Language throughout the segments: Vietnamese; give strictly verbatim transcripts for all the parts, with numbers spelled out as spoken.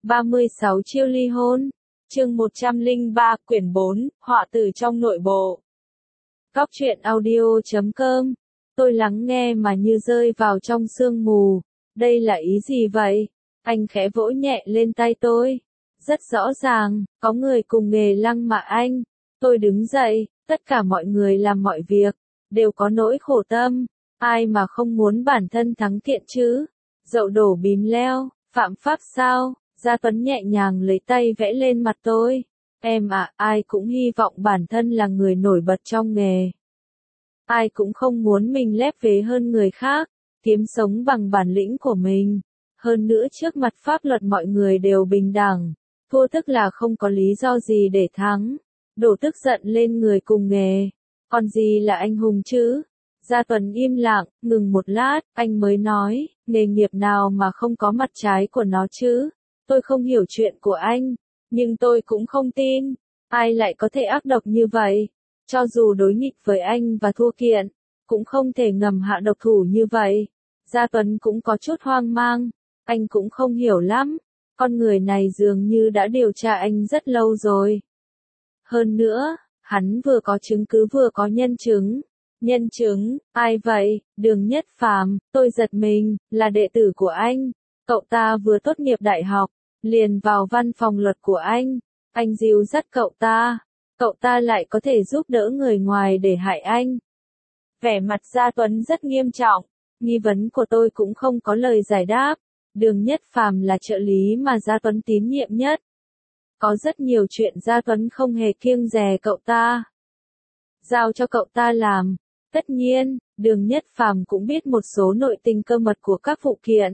ba mươi sáu chiêu ly hôn. Chương một trăm lẻ ba, quyển bốn, họa từ trong nội bộ. Góc truyện audio chấm com. Tôi lắng nghe mà như rơi vào trong sương mù. Đây là ý gì vậy? Anh khẽ vỗ nhẹ lên tay tôi. Rất rõ ràng, có người cùng nghề lăng mạ anh. Tôi đứng dậy, tất cả mọi người làm mọi việc, đều có nỗi khổ tâm. Ai mà không muốn bản thân thắng kiện chứ? Dậu đổ bìm leo, phạm pháp sao? Gia Tuấn nhẹ nhàng lấy tay vẽ lên mặt tôi. Em à, ai cũng hy vọng bản thân là người nổi bật trong nghề. Ai cũng không muốn mình lép vế hơn người khác, kiếm sống bằng bản lĩnh của mình. Hơn nữa trước mặt pháp luật mọi người đều bình đẳng. Thua tức là không có lý do gì để thắng. Đổ tức giận lên người cùng nghề. Còn gì là anh hùng chứ? Gia Tuấn im lặng, ngừng một lát, anh mới nói, nghề nghiệp nào mà không có mặt trái của nó chứ? Tôi không hiểu chuyện của anh, nhưng tôi cũng không tin. Ai lại có thể ác độc như vậy? Cho dù đối nghịch với anh và thua kiện, cũng không thể ngầm hạ độc thủ như vậy. Gia Tuấn cũng có chút hoang mang, anh cũng không hiểu lắm. Con người này dường như đã điều tra anh rất lâu rồi. Hơn nữa, hắn vừa có chứng cứ vừa có nhân chứng. Nhân chứng, ai vậy? Đường Nhất Phàm. Tôi giật mình, là đệ tử của anh. Cậu ta vừa tốt nghiệp đại học, liền vào văn phòng luật của anh. Anh dìu dắt cậu ta. Cậu ta lại có thể giúp đỡ người ngoài để hại anh. Vẻ mặt Gia Tuấn rất nghiêm trọng. Nghi vấn của tôi cũng không có lời giải đáp. Đường Nhất Phàm là trợ lý mà Gia Tuấn tín nhiệm nhất. Có rất nhiều chuyện Gia Tuấn không hề kiêng dè cậu ta. Giao cho cậu ta làm. Tất nhiên, Đường Nhất Phàm cũng biết một số nội tình cơ mật của các vụ kiện.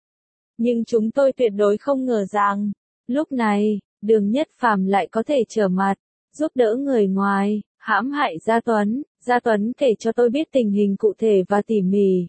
Nhưng chúng tôi tuyệt đối không ngờ rằng, lúc này, Đường Nhất Phàm lại có thể trở mặt, giúp đỡ người ngoài, hãm hại Gia Tuấn. Gia Tuấn kể cho tôi biết tình hình cụ thể và tỉ mỉ.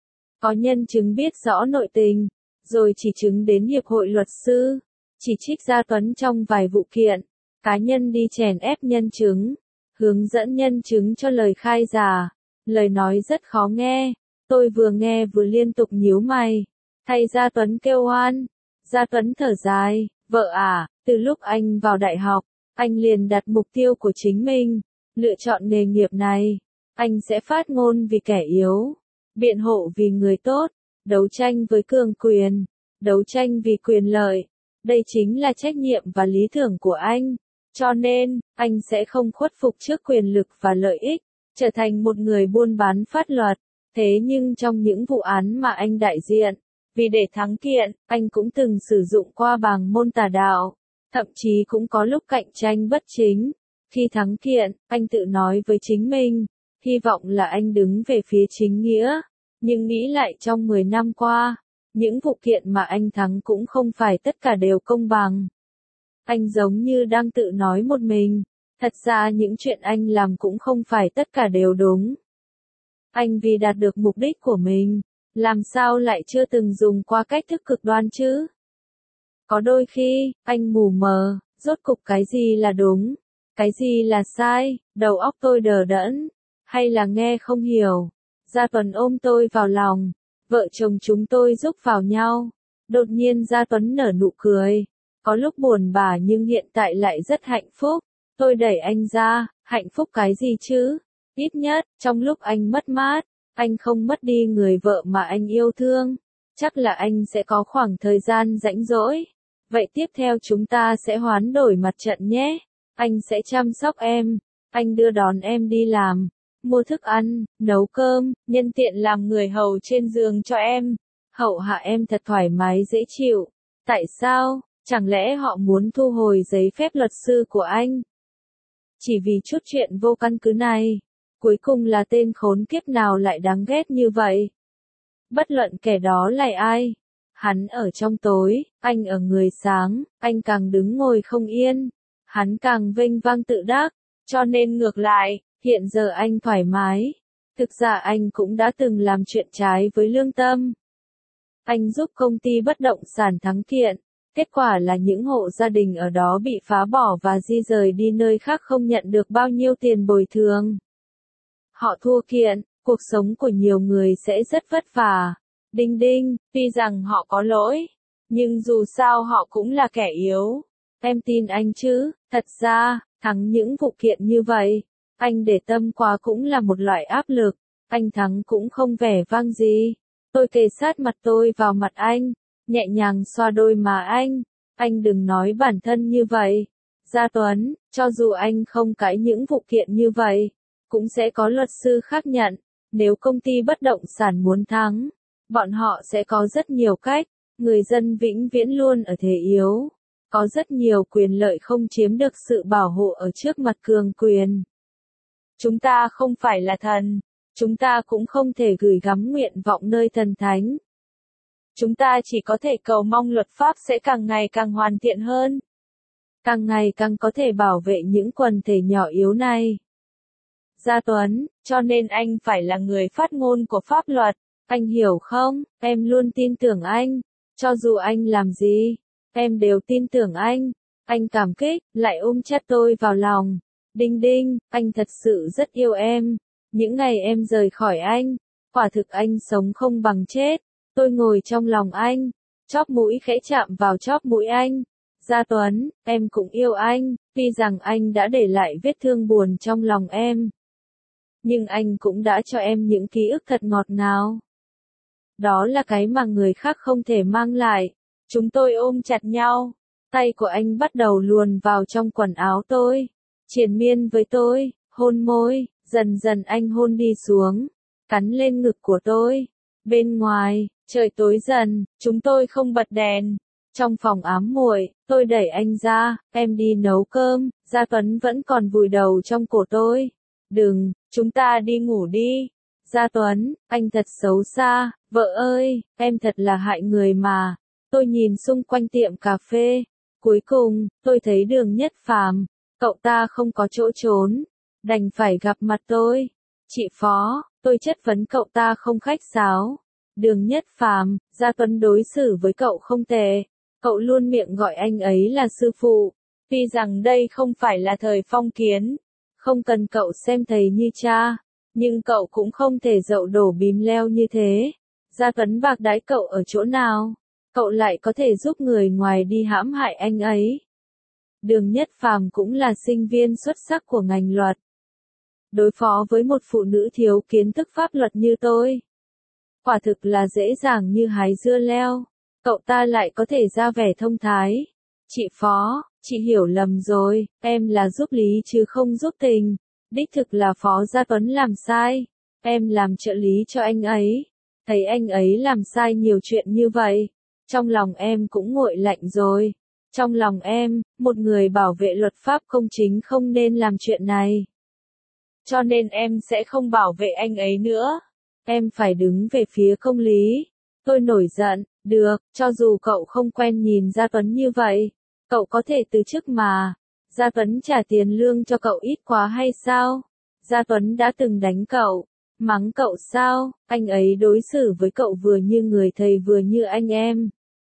Có nhân chứng biết rõ nội tình, rồi chỉ chứng đến Hiệp hội Luật sư, chỉ trích Gia Tuấn trong vài vụ kiện, cá nhân đi chèn ép nhân chứng, hướng dẫn nhân chứng cho lời khai giả. Lời nói rất khó nghe, tôi vừa nghe vừa liên tục nhíu mày. Thay Gia Tuấn kêu oan. Gia Tuấn thở dài, vợ à, từ lúc anh vào đại học, anh liền đặt mục tiêu của chính mình, lựa chọn nghề nghiệp này. Anh sẽ phát ngôn vì kẻ yếu, biện hộ vì người tốt, đấu tranh với cường quyền, đấu tranh vì quyền lợi. Đây chính là trách nhiệm và lý tưởng của anh. Cho nên, anh sẽ không khuất phục trước quyền lực và lợi ích, trở thành một người buôn bán pháp luật. Thế nhưng trong những vụ án mà anh đại diện, vì để thắng kiện, anh cũng từng sử dụng qua bàng môn tà đạo, thậm chí cũng có lúc cạnh tranh bất chính. Khi thắng kiện, anh tự nói với chính mình, hy vọng là anh đứng về phía chính nghĩa. Nhưng nghĩ lại trong mười năm qua, những vụ kiện mà anh thắng cũng không phải tất cả đều công bằng. Anh giống như đang tự nói một mình, thật ra những chuyện anh làm cũng không phải tất cả đều đúng. Anh vì đạt được mục đích của mình, làm sao lại chưa từng dùng qua cách thức cực đoan chứ? Có đôi khi, anh mù mờ, rốt cục cái gì là đúng, cái gì là sai, đầu óc tôi đờ đẫn, hay là nghe không hiểu. Gia Tuấn ôm tôi vào lòng, vợ chồng chúng tôi giúp vào nhau. Đột nhiên Gia Tuấn nở nụ cười, có lúc buồn bã nhưng hiện tại lại rất hạnh phúc. Tôi đẩy anh ra, hạnh phúc cái gì chứ? Ít nhất, trong lúc anh mất mát, anh không mất đi người vợ mà anh yêu thương. Chắc là anh sẽ có khoảng thời gian rảnh rỗi. Vậy tiếp theo chúng ta sẽ hoán đổi mặt trận nhé. Anh sẽ chăm sóc em. Anh đưa đón em đi làm, mua thức ăn, nấu cơm, nhân tiện làm người hầu trên giường cho em. Hậu hạ em thật thoải mái dễ chịu. Tại sao? Chẳng lẽ họ muốn thu hồi giấy phép luật sư của anh? Chỉ vì chút chuyện vô căn cứ này. Cuối cùng là tên khốn kiếp nào lại đáng ghét như vậy? Bất luận kẻ đó là ai. Hắn ở trong tối, anh ở người sáng, anh càng đứng ngồi không yên. Hắn càng vênh vang tự đắc, cho nên ngược lại, hiện giờ anh thoải mái. Thực ra anh cũng đã từng làm chuyện trái với lương tâm. Anh giúp công ty bất động sản thắng kiện. Kết quả là những hộ gia đình ở đó bị phá bỏ và di rời đi nơi khác không nhận được bao nhiêu tiền bồi thường. Họ thua kiện, cuộc sống của nhiều người sẽ rất vất vả. Đinh đinh, tuy rằng họ có lỗi, Nhưng dù sao họ cũng là kẻ yếu. Em tin anh chứ, thật ra, thắng những vụ kiện như vậy, anh để tâm quá cũng là một loại áp lực, anh thắng cũng không vẻ vang gì. Tôi kề sát mặt tôi vào mặt anh, nhẹ nhàng xoa đôi má anh, anh đừng nói bản thân như vậy. Gia Tuấn, cho dù anh không cãi những vụ kiện như vậy, cũng sẽ có luật sư khác nhận, nếu công ty bất động sản muốn thắng, bọn họ sẽ có rất nhiều cách, người dân vĩnh viễn luôn ở thế yếu. Có rất nhiều quyền lợi không chiếm được sự bảo hộ ở trước mặt cường quyền. Chúng ta không phải là thần, chúng ta cũng không thể gửi gắm nguyện vọng nơi thần thánh. Chúng ta chỉ có thể cầu mong luật pháp sẽ càng ngày càng hoàn thiện hơn. Càng ngày càng có thể bảo vệ những quần thể nhỏ yếu này. Gia Tuấn, cho nên anh phải là người phát ngôn của pháp luật, anh hiểu không? Em luôn tin tưởng anh, cho dù anh làm gì, em đều tin tưởng anh. Anh cảm kích, lại ôm chặt tôi vào lòng. Đinh Đinh, anh thật sự rất yêu em. Những ngày em rời khỏi anh, quả thực anh sống không bằng chết. Tôi ngồi trong lòng anh, chóp mũi khẽ chạm vào chóp mũi anh. Gia Tuấn, em cũng yêu anh, tuy rằng anh đã để lại vết thương buồn trong lòng em. Nhưng anh cũng đã cho em những ký ức thật ngọt ngào. Đó là cái mà người khác không thể mang lại. Chúng tôi ôm chặt nhau, tay của anh bắt đầu luồn vào trong quần áo tôi, triền miên với tôi, hôn môi, dần dần anh hôn đi xuống, cắn lên ngực của tôi. Bên ngoài, trời tối dần, chúng tôi không bật đèn. Trong phòng ám muội, tôi đẩy anh ra, em đi nấu cơm, Gia Tuấn vẫn còn vùi đầu trong cổ tôi. Đừng, chúng ta đi ngủ đi. Gia Tuấn, anh thật xấu xa, vợ ơi, em thật là hại người mà. Tôi nhìn xung quanh tiệm cà phê, cuối cùng, tôi thấy Đường Nhất Phàm, cậu ta không có chỗ trốn, đành phải gặp mặt tôi. Chị Phó, tôi chất vấn cậu ta không khách sáo. Đường Nhất Phàm, Gia Tuấn đối xử với cậu không tệ, cậu luôn miệng gọi anh ấy là sư phụ, tuy rằng đây không phải là thời phong kiến, không cần cậu xem thầy như cha, nhưng cậu cũng không thể dậu đổ bìm leo như thế. Gia Tuấn bạc đãi cậu ở chỗ nào? Cậu lại có thể giúp người ngoài đi hãm hại anh ấy. Đường Nhất Phàm cũng là sinh viên xuất sắc của ngành luật. Đối phó với một phụ nữ thiếu kiến thức pháp luật như tôi, quả thực là dễ dàng như hái dưa leo. Cậu ta lại có thể ra vẻ thông thái. Chị Phó, chị hiểu lầm rồi, em là giúp lý chứ không giúp tình. Đích thực là Phó Gia Tuấn làm sai. Em làm trợ lý cho anh ấy. Thấy anh ấy làm sai nhiều chuyện như vậy, trong lòng em cũng nguội lạnh rồi. Trong lòng em, một người bảo vệ luật pháp công chính không nên làm chuyện này. Cho nên em sẽ không bảo vệ anh ấy nữa. Em phải đứng về phía công lý. Tôi nổi giận, được, cho dù cậu không quen nhìn Gia Tuấn như vậy, cậu có thể từ chức mà. Gia Tuấn trả tiền lương cho cậu ít quá hay sao? Gia Tuấn đã từng đánh cậu, mắng cậu sao? Anh ấy đối xử với cậu vừa như người thầy vừa như anh em.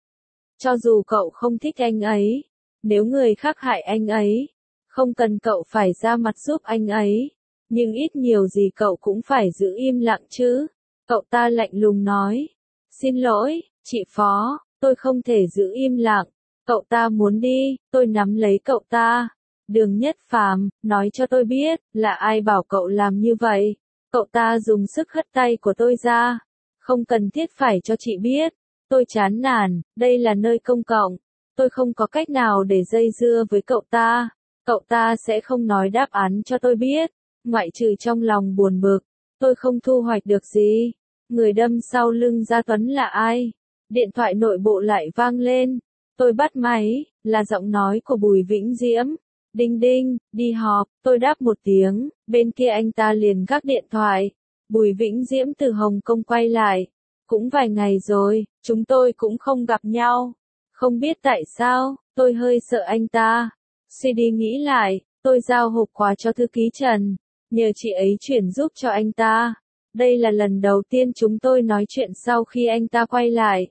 Cho dù cậu không thích anh ấy, nếu người khác hại anh ấy, không cần cậu phải ra mặt giúp anh ấy, nhưng ít nhiều gì cậu cũng phải giữ im lặng chứ. Cậu ta lạnh lùng nói, xin lỗi, chị Phó, tôi không thể giữ im lặng. Cậu ta muốn đi, tôi nắm lấy cậu ta. Đường Nhất Phàm, nói cho tôi biết, là ai bảo cậu làm như vậy. Cậu ta dùng sức hất tay của tôi ra. Không cần thiết phải cho chị biết. Tôi chán nản, đây là nơi công cộng. Tôi không có cách nào để dây dưa với cậu ta. Cậu ta sẽ không nói đáp án cho tôi biết. Ngoại trừ trong lòng buồn bực, tôi không thu hoạch được gì. Người đâm sau lưng Gia Tuấn là ai? Điện thoại nội bộ lại vang lên. Tôi bắt máy, là giọng nói của Bùi Vĩnh Diễm. Đinh Đinh, đi họp, tôi đáp một tiếng, bên kia anh ta liền gác điện thoại. Bùi Vĩnh Diễm từ Hồng Kông quay lại. Cũng vài ngày rồi, chúng tôi cũng không gặp nhau. Không biết tại sao, tôi hơi sợ anh ta. Suy đi nghĩ lại, tôi giao hộp quà cho thư ký Trần, nhờ chị ấy chuyển giúp cho anh ta. Đây là lần đầu tiên chúng tôi nói chuyện sau khi anh ta quay lại.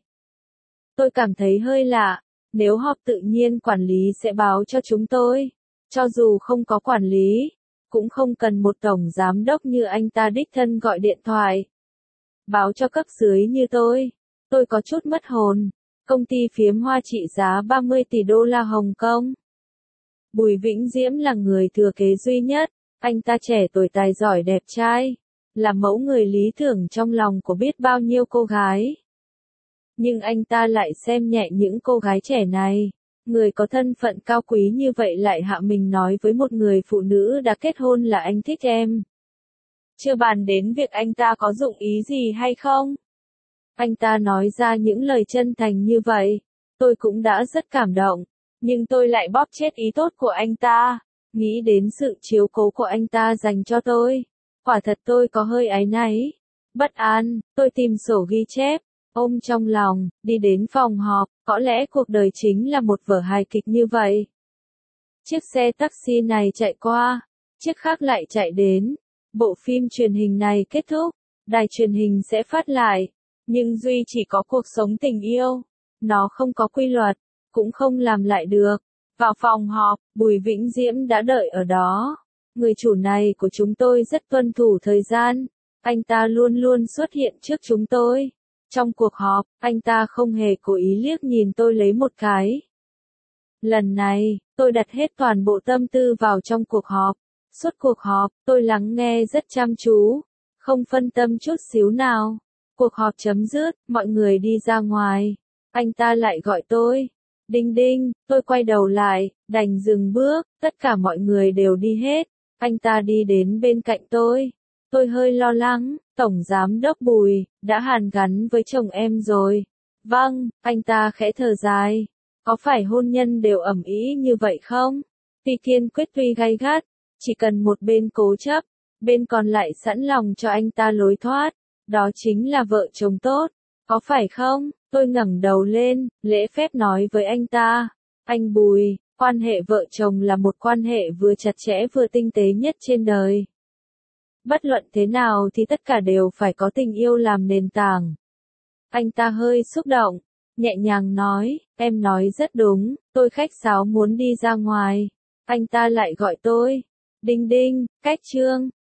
Tôi cảm thấy hơi lạ, nếu họp tự nhiên quản lý sẽ báo cho chúng tôi. Cho dù không có quản lý, cũng không cần một tổng giám đốc như anh ta đích thân gọi điện thoại báo cho cấp dưới như tôi. Tôi có chút mất hồn. Công ty phiếm hoa trị giá ba mươi tỷ đô la Hồng Kông. Bùi Vĩnh Diễm là người thừa kế duy nhất, anh ta trẻ tuổi tài giỏi đẹp trai, là mẫu người lý tưởng trong lòng của biết bao nhiêu cô gái. Nhưng anh ta lại xem nhẹ những cô gái trẻ này. Người có thân phận cao quý như vậy lại hạ mình nói với một người phụ nữ đã kết hôn là anh thích em. Chưa bàn đến việc anh ta có dụng ý gì hay không. Anh ta nói ra những lời chân thành như vậy, tôi cũng đã rất cảm động, nhưng tôi lại bóp chết ý tốt của anh ta, nghĩ đến sự chiếu cố của anh ta dành cho tôi. Quả thật tôi có hơi áy náy, bất an, tôi tìm sổ ghi chép, ôm trong lòng, đi đến phòng họp, có lẽ cuộc đời chính là một vở hài kịch như vậy. Chiếc xe taxi này chạy qua, chiếc khác lại chạy đến, bộ phim truyền hình này kết thúc, đài truyền hình sẽ phát lại, nhưng Duy chỉ có cuộc sống tình yêu, nó không có quy luật, cũng không làm lại được. Vào phòng họp, Bùi Vĩnh Diễm đã đợi ở đó. Người chủ này của chúng tôi rất tuân thủ thời gian, anh ta luôn luôn xuất hiện trước chúng tôi. Trong cuộc họp, anh ta không hề cố ý liếc nhìn tôi lấy một cái. Lần này, tôi đặt hết toàn bộ tâm tư vào trong cuộc họp. Suốt cuộc họp, tôi lắng nghe rất chăm chú, không phân tâm chút xíu nào. Cuộc họp chấm dứt, mọi người đi ra ngoài. Anh ta lại gọi tôi. Đinh đinh, tôi quay đầu lại, đành dừng bước, tất cả mọi người đều đi hết. Anh ta đi đến bên cạnh tôi. Tôi hơi lo lắng, Tổng Giám đốc Bùi, đã hàn gắn với chồng em rồi. Vâng, anh ta khẽ thở dài. Có phải hôn nhân đều ầm ĩ như vậy không? Tuy kiên quyết tuy gay gắt, chỉ cần một bên cố chấp, bên còn lại sẵn lòng cho anh ta lối thoát. Đó chính là vợ chồng tốt, có phải không? Tôi ngẩng đầu lên, lễ phép nói với anh ta. Anh Bùi, quan hệ vợ chồng là một quan hệ vừa chặt chẽ vừa tinh tế nhất trên đời. Bất luận thế nào thì tất cả đều phải có tình yêu làm nền tảng. Anh ta hơi xúc động, nhẹ nhàng nói, em nói rất đúng, tôi khách sáo muốn đi ra ngoài. Anh ta lại gọi tôi. Đinh đinh, cách trương.